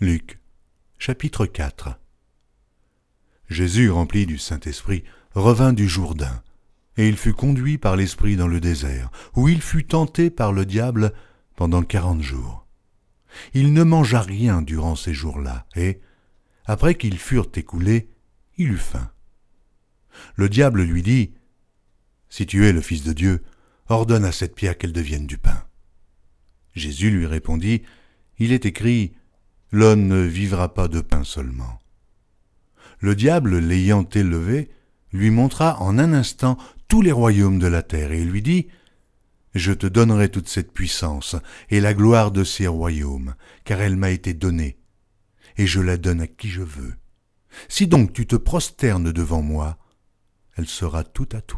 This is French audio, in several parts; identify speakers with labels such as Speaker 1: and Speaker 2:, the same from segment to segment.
Speaker 1: Luc, chapitre 4. Jésus, rempli du Saint-Esprit, revint du Jourdain, et il fut conduit par l'Esprit dans le désert, où il fut tenté par le diable pendant 40 jours. Il ne mangea rien durant ces jours-là, et, après qu'ils furent écoulés, il eut faim. Le diable lui dit, « Si tu es le Fils de Dieu, ordonne à cette pierre qu'elle devienne du pain. » Jésus lui répondit, « Il est écrit, l'homme ne vivra pas de pain seulement. » Le diable, l'ayant élevé, lui montra en un instant tous les royaumes de la terre et lui dit, « Je te donnerai toute cette puissance et la gloire de ces royaumes, car elle m'a été donnée, et je la donne à qui je veux. Si donc tu te prosternes devant moi, elle sera toute à toi. »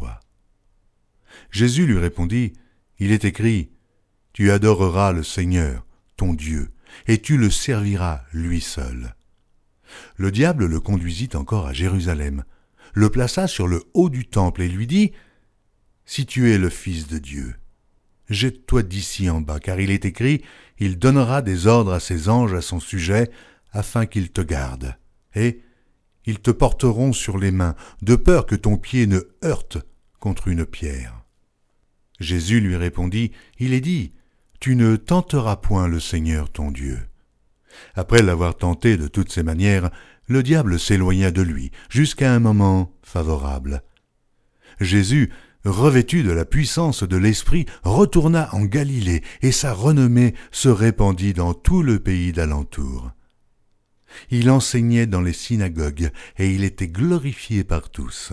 Speaker 1: Jésus lui répondit, « Il est écrit, tu adoreras le Seigneur, ton Dieu, et tu le serviras lui seul. » Le diable le conduisit encore à Jérusalem, le plaça sur le haut du temple et lui dit, « Si tu es le Fils de Dieu, jette-toi d'ici en bas, car il est écrit, il donnera des ordres à ses anges à son sujet, afin qu'ils te gardent, et ils te porteront sur les mains, de peur que ton pied ne heurte contre une pierre. » Jésus lui répondit, « Il est dit, tu ne tenteras point le Seigneur ton Dieu. » Après l'avoir tenté de toutes ses manières, le diable s'éloigna de lui, jusqu'à un moment favorable. Jésus, revêtu de la puissance de l'Esprit, retourna en Galilée, et sa renommée se répandit dans tout le pays d'alentour. Il enseignait dans les synagogues, et il était glorifié par tous.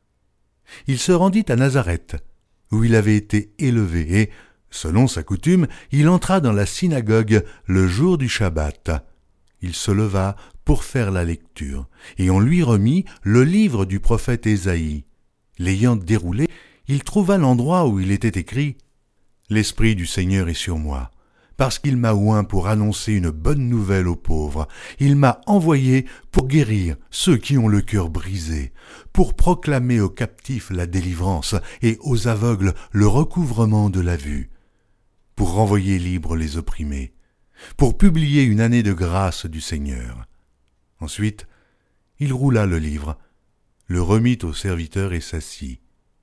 Speaker 1: Il se rendit à Nazareth, où il avait été élevé, et, selon sa coutume, il entra dans la synagogue le jour du Shabbat. Il se leva pour faire la lecture, et on lui remit le livre du prophète Ésaïe. L'ayant déroulé, il trouva l'endroit où il était écrit « L'Esprit du Seigneur est sur moi, parce qu'il m'a oint pour annoncer une bonne nouvelle aux pauvres. Il m'a envoyé pour guérir ceux qui ont le cœur brisé, pour proclamer aux captifs la délivrance et aux aveugles le recouvrement de la vue, pour renvoyer libres les opprimés, pour publier une année de grâce du Seigneur. » Ensuite, il roula le livre, le remit au serviteur et s'assit.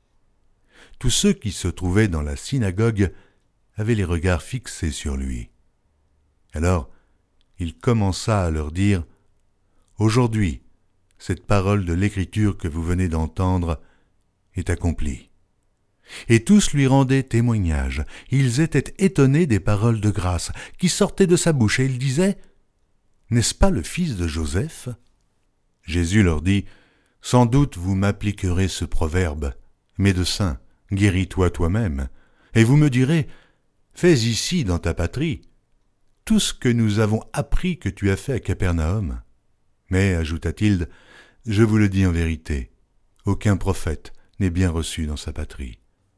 Speaker 1: Tous ceux qui se trouvaient dans la synagogue avaient les regards fixés sur lui. Alors, il commença à leur dire, « Aujourd'hui, cette parole de l'Écriture que vous venez d'entendre est accomplie. » Et tous lui rendaient témoignage. Ils étaient étonnés des paroles de grâce qui sortaient de sa bouche, et ils disaient, « N'est-ce pas le fils de Joseph ?» Jésus leur dit, « Sans doute vous m'appliquerez ce proverbe, médecin, guéris-toi toi-même. Et vous me direz, fais ici dans ta patrie tout ce que nous avons appris que tu as fait à Capernaum. Mais, ajouta-t-il, je vous le dis en vérité, aucun prophète n'est bien reçu dans sa patrie.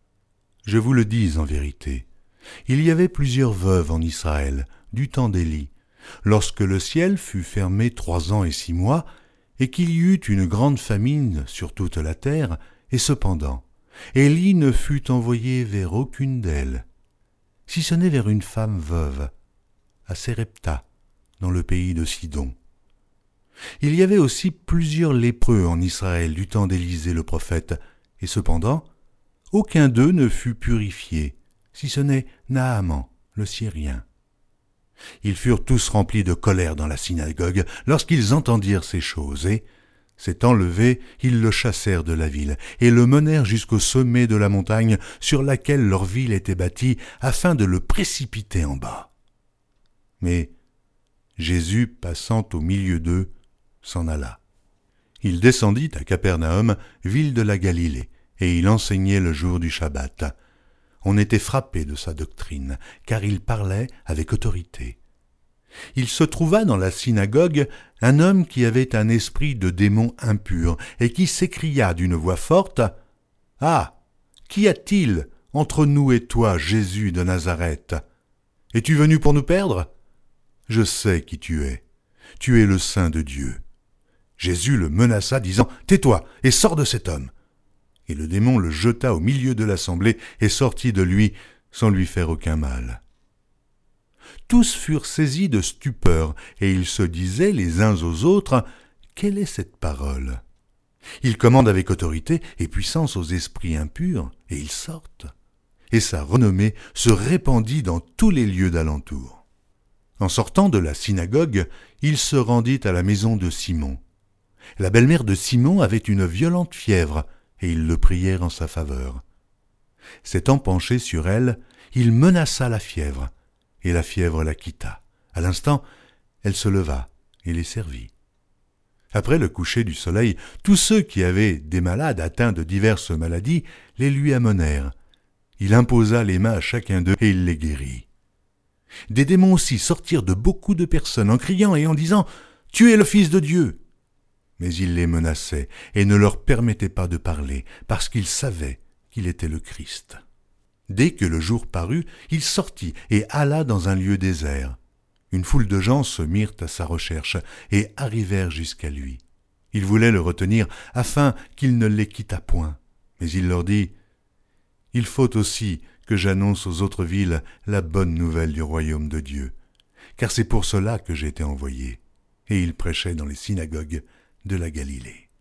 Speaker 1: Je vous le dis en vérité, il y avait plusieurs veuves en Israël, du temps d'Élie, lorsque le ciel fut fermé 3 ans et 6 mois, et qu'il y eut une grande famine sur toute la terre, et cependant, Élie ne fut envoyé vers aucune d'elles, si ce n'est vers une femme veuve, à Sérepta, dans le pays de Sidon. Il y avait aussi plusieurs lépreux en Israël du temps d'Élisée le prophète, et cependant, aucun d'eux ne fut purifié, si ce n'est Naaman, le Syrien. Ils furent tous remplis de colère dans la synagogue lorsqu'ils entendirent ces choses, et, s'étant levés, ils le chassèrent de la ville, et le menèrent jusqu'au sommet de la montagne sur laquelle leur ville était bâtie, afin de le précipiter en bas. Mais Jésus, passant au milieu d'eux, s'en alla. Il descendit à Capernaum, ville de la Galilée, et il enseignait le jour du Shabbat. On était frappé de sa doctrine, car il parlait avec autorité. Il se trouva dans la synagogue un homme qui avait un esprit de démon impur, et qui s'écria d'une voix forte, « Ah, qu'y a-t-il entre nous et toi, Jésus de Nazareth? Es-tu venu pour nous perdre? Je sais qui tu es le Saint de Dieu. » Jésus le menaça, disant, « Tais-toi et sors de cet homme. » Et le démon le jeta au milieu de l'assemblée et sortit de lui sans lui faire aucun mal. tous furent saisis de stupeur, et ils se disaient les uns aux autres, « Quelle est cette parole ?» Il commande avec autorité et puissance aux esprits impurs, et ils sortent. Et sa renommée se répandit dans tous les lieux d'alentour. En sortant de la synagogue, il se rendit à la maison de Simon. La belle-mère de Simon avait une violente fièvre, et ils le prièrent en sa faveur. S'étant penché sur elle, il menaça la fièvre, et la fièvre la quitta. À l'instant, elle se leva et les servit. Après le coucher du soleil, tous ceux qui avaient des malades atteints de diverses maladies les lui amenèrent. Il imposa les mains à chacun d'eux et il les guérit. Des démons aussi sortirent de beaucoup de personnes en criant et en disant « Tu es le Fils de Dieu !» Mais il les menaçait et ne leur permettait pas de parler, parce qu'ils savaient qu'il était le Christ. Dès que le jour parut, il sortit et alla dans un lieu désert. Une foule de gens se mirent à sa recherche et arrivèrent jusqu'à lui. Ils voulaient le retenir afin qu'il ne les quittât point. Mais il leur dit « Il faut aussi que j'annonce aux autres villes la bonne nouvelle du royaume de Dieu, car c'est pour cela que j'ai été envoyé. » Et il prêchait dans les synagogues de la Galilée.